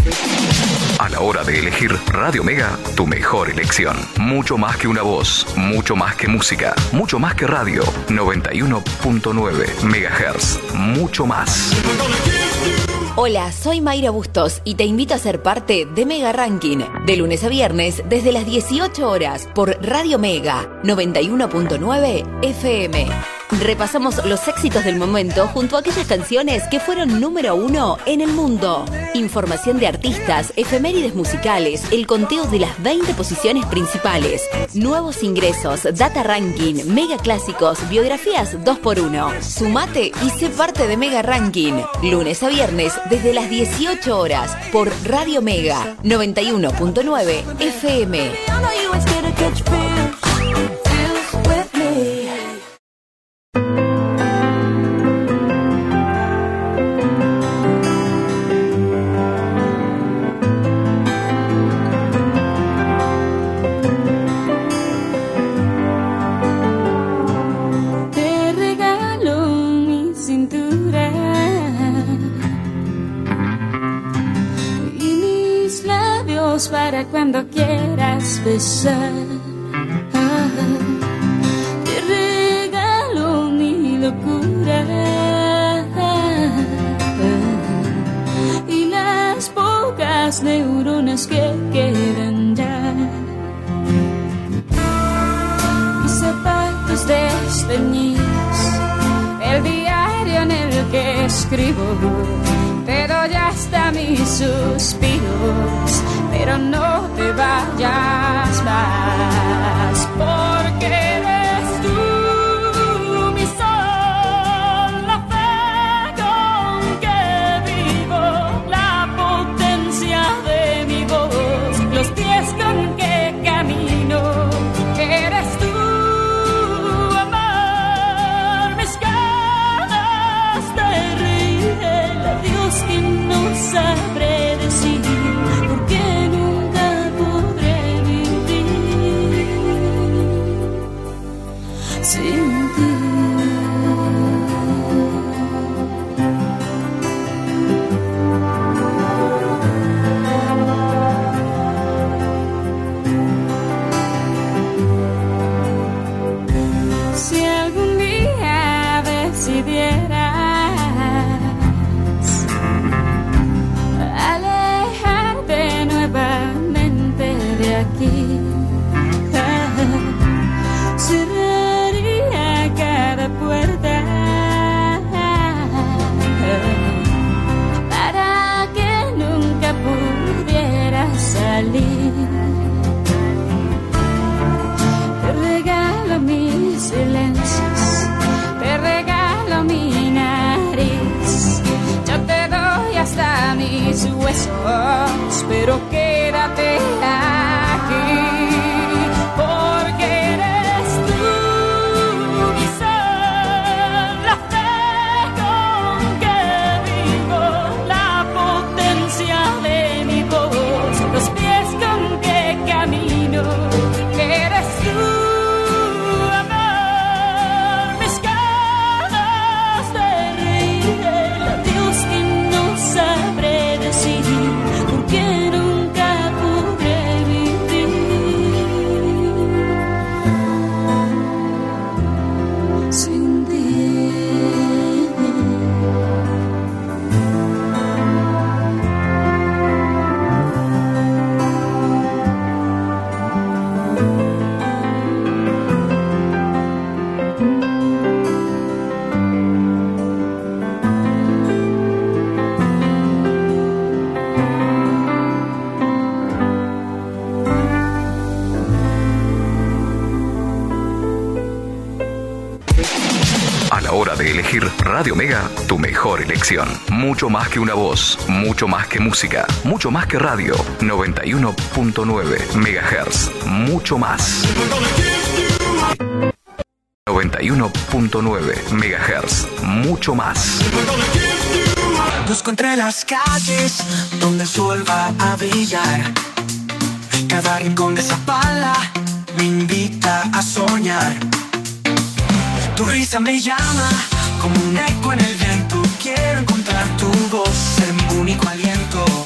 A la hora de elegir Radio Mega, tu mejor elección. Mucho más que una voz, mucho más que música, mucho más que radio. 91.9 MHz, mucho más. Hola, soy Mayra Bustos y te invito a ser parte de Mega Ranking, de lunes a viernes desde las 18 horas por Radio Mega 91.9 FM. Repasamos los éxitos del momento junto a aquellas canciones que fueron número 1 en el mundo. Información de artistas, efemérides musicales, el conteo de las 20 posiciones principales, nuevos ingresos, data ranking, mega clásicos, biografías 2x1. Sumate y sé parte de Mega Ranking, lunes a viernes desde las 18 horas por Radio Mega 91.9 FM. Para cuando quieras besar, te regalo mi locura y las pocas neuronas que quedan ya. Mis zapatos desteñidos, el diario en el que escribo, te doy hasta mis suspiros, pero no te vayas más, porque eres tú mi sol, la fe con que vivo, la potencia de mi voz, los pies con que camino, eres tú, amor, mis ganas de reír, el adiós que no sabré decir, porque sin ti. Si algún día decidieras alejarte nuevamente de aquí, puerta para que nunca pudieras salir. Te regalo mis silencios, te regalo mi nariz, yo te doy hasta mis huesos, pero quédate aquí. Eres tú, amor, mis ganas de reír, el adiós que no sabré decir, porque nunca podré vivir sin ti. A la hora de elegir Radio Mega, tu mejor elección. Mucho más que una voz, mucho más que música, mucho más que radio. 91.9 MHz, mucho más. 91.9 MHz, mucho más. Busco entre las calles donde el sol va a brillar. Cada rincón de esa pala me invita a soñar. Tu risa me llama como un eco en el viento. Quiero encontrar tu voz, ser mi único aliento.